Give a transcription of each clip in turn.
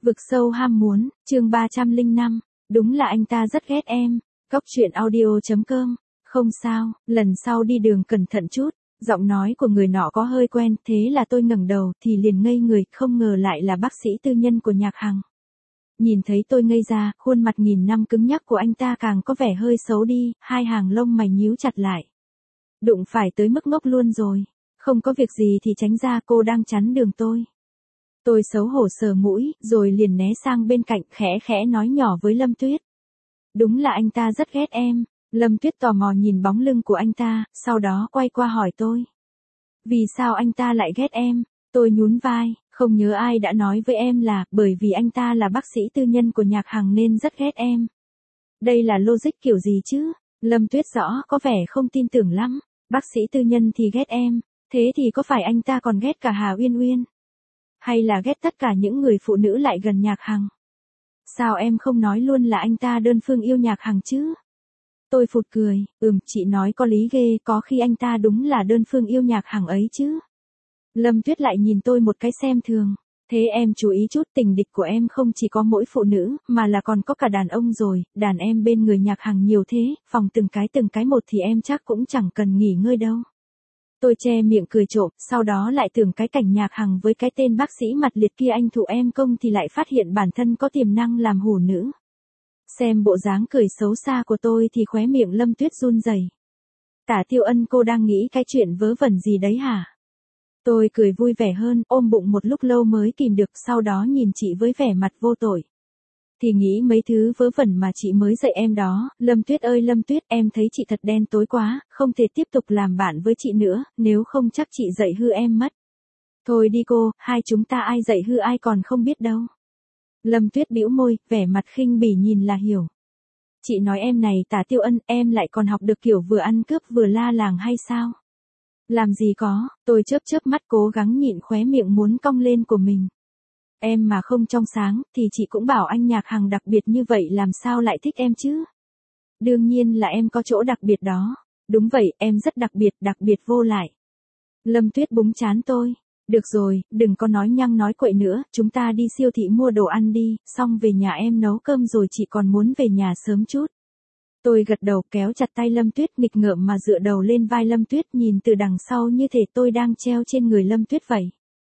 Vực sâu ham muốn, chương 305, đúng là anh ta rất ghét em. Cóc truyện audio.com, không sao, lần sau đi đường cẩn thận chút. Giọng nói của người nọ có hơi quen, thế là tôi ngẩng đầu thì liền ngây người, không ngờ lại là bác sĩ tư nhân của Nhạc Hằng. Nhìn thấy tôi ngây ra, khuôn mặt nghìn năm cứng nhắc của anh ta càng có vẻ hơi xấu đi, hai hàng lông mày nhíu chặt lại. Đụng phải tới mức ngốc luôn rồi. Không có việc gì thì tránh ra, cô đang chắn đường tôi. Tôi xấu hổ sờ mũi, rồi liền né sang bên cạnh, khẽ khẽ nói nhỏ với Lâm Tuyết. Đúng là anh ta rất ghét em. Lâm Tuyết tò mò nhìn bóng lưng của anh ta, sau đó quay qua hỏi tôi. Vì sao anh ta lại ghét em? Tôi nhún vai, không nhớ ai đã nói với em là, bởi vì anh ta là bác sĩ tư nhân của Nhạc Hằng nên rất ghét em. Đây là logic kiểu gì chứ? Lâm Tuyết rõ có vẻ không tin tưởng lắm. Bác sĩ tư nhân thì ghét em, thế thì có phải anh ta còn ghét cả Hà Uyên Uyên? Hay là ghét tất cả những người phụ nữ lại gần Nhạc Hằng? Sao em không nói luôn là anh ta đơn phương yêu Nhạc Hằng chứ? Tôi phụt cười, chị nói có lý ghê, có khi anh ta đúng là đơn phương yêu Nhạc Hằng ấy chứ. Lâm Tuyết lại nhìn tôi một cái xem thường. Thế em chú ý chút, tình địch của em không chỉ có mỗi phụ nữ, mà là còn có cả đàn ông rồi, đàn em bên người Nhạc Hằng nhiều thế, phòng từng cái một thì em chắc cũng chẳng cần nghỉ ngơi đâu. Tôi che miệng cười trộm, sau đó lại tưởng cái cảnh Nhạc Hằng với cái tên bác sĩ mặt liệt kia anh thụ em công thì lại phát hiện bản thân có tiềm năng làm hủ nữ. Xem bộ dáng cười xấu xa của tôi thì khóe miệng Lâm Tuyết run rẩy. Tả Tiêu Ân, cô đang nghĩ cái chuyện vớ vẩn gì đấy hả? Tôi cười vui vẻ hơn, ôm bụng một lúc lâu mới kìm được, sau đó nhìn chị với vẻ mặt vô tội. Thì nghĩ mấy thứ vớ vẩn mà chị mới dạy em đó. Lâm Tuyết ơi Lâm Tuyết, em thấy chị thật đen tối quá, không thể tiếp tục làm bạn với chị nữa, nếu không chắc chị dạy hư em mất. Thôi đi cô, hai chúng ta ai dạy hư ai còn không biết đâu. Lâm Tuyết bĩu môi, vẻ mặt khinh bỉ nhìn là hiểu. Chị nói em này Tả Tiêu Ân, em lại còn học được kiểu vừa ăn cướp vừa la làng hay sao? Làm gì có, tôi chớp mắt cố gắng nhịn khóe miệng muốn cong lên của mình. Em mà không trong sáng, thì chị cũng bảo anh Nhạc Hằng đặc biệt như vậy làm sao lại thích em chứ? Đương nhiên là em có chỗ đặc biệt đó. Đúng vậy, em rất đặc biệt vô lại. Lâm Tuyết búng trán tôi. Được rồi, đừng có nói nhăng nói quậy nữa, chúng ta đi siêu thị mua đồ ăn đi, xong về nhà em nấu cơm rồi chị còn muốn về nhà sớm chút. Tôi gật đầu kéo chặt tay Lâm Tuyết, nghịch ngợm mà dựa đầu lên vai Lâm Tuyết, nhìn từ đằng sau như thể tôi đang treo trên người Lâm Tuyết vậy.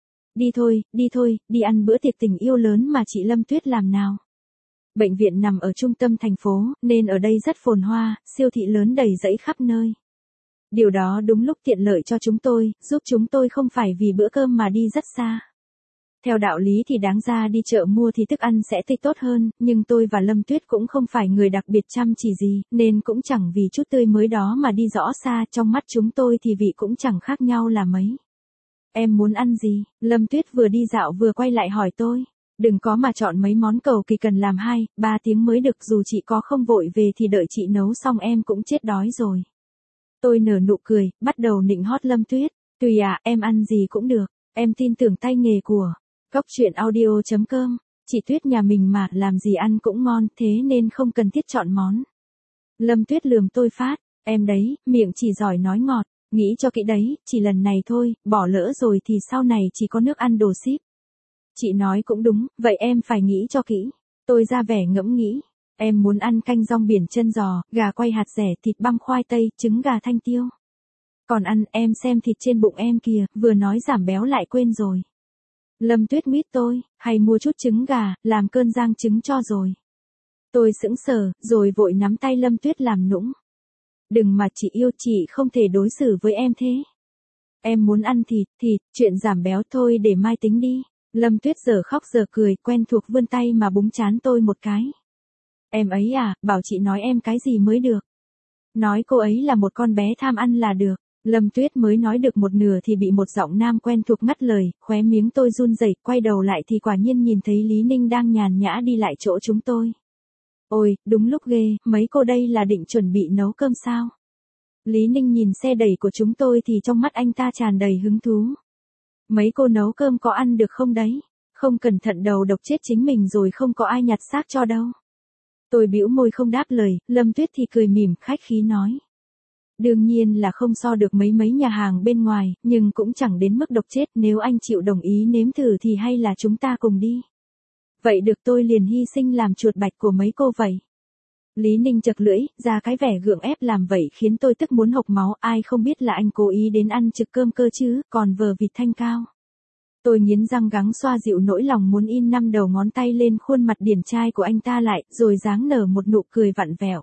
Đi thôi, đi ăn bữa tiệc tình yêu lớn mà chị Lâm Tuyết làm nào. Bệnh viện nằm ở trung tâm thành phố, nên ở đây rất phồn hoa, siêu thị lớn đầy rẫy khắp nơi. Điều đó đúng lúc tiện lợi cho chúng tôi, giúp chúng tôi không phải vì bữa cơm mà đi rất xa. Theo đạo lý thì đáng ra đi chợ mua thì thức ăn sẽ tươi tốt hơn, nhưng tôi và Lâm Tuyết cũng không phải người đặc biệt chăm chỉ gì, nên cũng chẳng vì chút tươi mới đó mà đi rõ xa, trong mắt chúng tôi thì vị cũng chẳng khác nhau là mấy. Em muốn ăn gì? Lâm Tuyết vừa đi dạo vừa quay lại hỏi tôi. Đừng có mà chọn mấy món cầu kỳ cần làm 2-3 tiếng mới được, dù chị có không vội về thì đợi chị nấu xong em cũng chết đói rồi. Tôi nở nụ cười, bắt đầu nịnh hót Lâm Tuyết. Tùy em ăn gì cũng được, em tin tưởng tay nghề của Cóc truyện audio.com. Chị Tuyết nhà mình mà, làm gì ăn cũng ngon, thế nên không cần thiết chọn món. Lâm Tuyết lườm tôi phát, em đấy, miệng chỉ giỏi nói ngọt, nghĩ cho kỹ đấy, chỉ lần này thôi, bỏ lỡ rồi thì sau này chỉ có nước ăn đồ ship. Chị nói cũng đúng, vậy em phải nghĩ cho kỹ. Tôi ra vẻ ngẫm nghĩ. Em muốn ăn canh rong biển chân giò, gà quay hạt dẻ, thịt băm khoai tây, trứng gà thanh tiêu. Còn ăn, em xem thịt trên bụng em kìa, vừa nói giảm béo lại quên rồi. Lâm Tuyết nguyết tôi, hay mua chút trứng gà, làm cơn rang trứng cho rồi. Tôi sững sờ, rồi vội nắm tay Lâm Tuyết làm nũng. Đừng mà chị yêu, chị không thể đối xử với em thế. Em muốn ăn thịt, chuyện giảm béo thôi để mai tính đi. Lâm Tuyết giờ khóc giờ cười, quen thuộc vươn tay mà búng trán tôi một cái. Em ấy bảo chị nói em cái gì mới được. Nói cô ấy là một con bé tham ăn là được. Lâm Tuyết mới nói được một nửa thì bị một giọng nam quen thuộc ngắt lời, khóe miếng tôi run rẩy, quay đầu lại thì quả nhiên nhìn thấy Lý Ninh đang nhàn nhã đi lại chỗ chúng tôi. Ôi, đúng lúc ghê, mấy cô đây là định chuẩn bị nấu cơm sao? Lý Ninh nhìn xe đẩy của chúng tôi thì trong mắt anh ta tràn đầy hứng thú. Mấy cô nấu cơm có ăn được không đấy? Không cẩn thận đầu độc chết chính mình rồi không có ai nhặt xác cho đâu. Tôi bĩu môi không đáp lời, Lâm Tuyết thì cười mỉm khách khí nói. Đương nhiên là không so được mấy nhà hàng bên ngoài, nhưng cũng chẳng đến mức độc chết, nếu anh chịu đồng ý nếm thử thì hay là chúng ta cùng đi. Vậy được tôi liền hy sinh làm chuột bạch của mấy cô vậy. Lý Ninh chật lưỡi, ra cái vẻ gượng ép làm vậy khiến tôi tức muốn hộc máu, ai không biết là anh cố ý đến ăn trực cơm cơ chứ, còn vờ vịt thanh cao. Tôi nghiến răng gắng xoa dịu nỗi lòng muốn in 5 đầu ngón tay lên khuôn mặt điển trai của anh ta lại, rồi dáng nở một nụ cười vặn vẹo.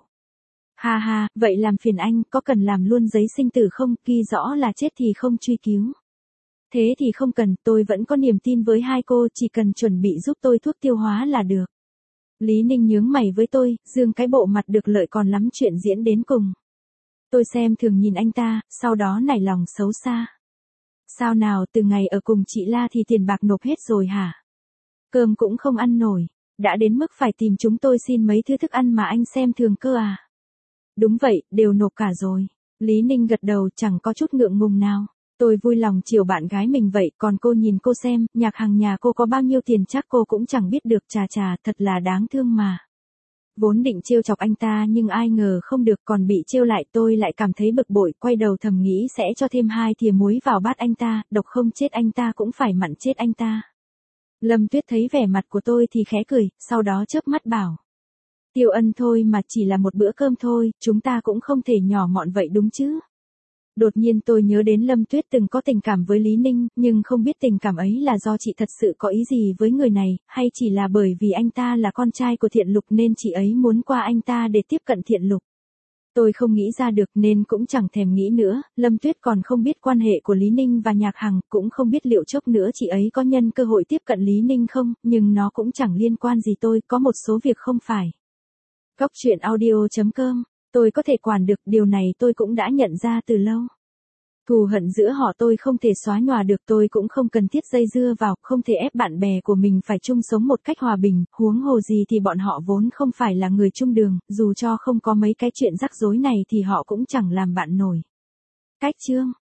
Ha ha, vậy làm phiền anh, có cần làm luôn giấy sinh tử không, ghi rõ là chết thì không truy cứu. Thế thì không cần, tôi vẫn có niềm tin với hai cô, chỉ cần chuẩn bị giúp tôi thuốc tiêu hóa là được. Lý Ninh nhướng mày với tôi, dương cái bộ mặt được lợi còn lắm chuyện diễn đến cùng. Tôi xem thường nhìn anh ta, sau đó nảy lòng xấu xa. Sao nào, từ ngày ở cùng chị La thì tiền bạc nộp hết rồi hả? Cơm cũng không ăn nổi, đã đến mức phải tìm chúng tôi xin mấy thứ thức ăn mà anh xem thường cơ à? Đúng vậy, đều nộp cả rồi. Lý Ninh gật đầu chẳng có chút ngượng ngùng nào. Tôi vui lòng chiều bạn gái mình vậy, còn cô nhìn cô xem, Nhạc Hằng nhà cô có bao nhiêu tiền chắc cô cũng chẳng biết được, chà, thật là đáng thương mà. Vốn định trêu chọc anh ta nhưng ai ngờ không được, còn bị trêu lại, tôi lại cảm thấy bực bội, quay đầu thầm nghĩ sẽ cho thêm 2 thìa muối vào bát anh ta, độc không chết anh ta cũng phải mặn chết anh ta. Lâm Tuyết thấy vẻ mặt của tôi thì khẽ cười, sau đó chớp mắt bảo. Tiêu Ân thôi mà, chỉ là một bữa cơm thôi, chúng ta cũng không thể nhỏ mọn vậy đúng chứ. Đột nhiên tôi nhớ đến Lâm Tuyết từng có tình cảm với Lý Ninh, nhưng không biết tình cảm ấy là do chị thật sự có ý gì với người này, hay chỉ là bởi vì anh ta là con trai của Thiện Lục nên chị ấy muốn qua anh ta để tiếp cận Thiện Lục. Tôi không nghĩ ra được nên cũng chẳng thèm nghĩ nữa, Lâm Tuyết còn không biết quan hệ của Lý Ninh và Nhạc Hằng, cũng không biết liệu chốc nữa chị ấy có nhân cơ hội tiếp cận Lý Ninh không, nhưng nó cũng chẳng liên quan gì tôi, có một số việc không phải. Góc truyện audio.com, tôi có thể quản được, điều này tôi cũng đã nhận ra từ lâu. Thù hận giữa họ tôi không thể xóa nhòa được, tôi cũng không cần thiết dây dưa vào, không thể ép bạn bè của mình phải chung sống một cách hòa bình, huống hồ gì thì bọn họ vốn không phải là người chung đường, dù cho không có mấy cái chuyện rắc rối này thì họ cũng chẳng làm bạn nổi. Cách chương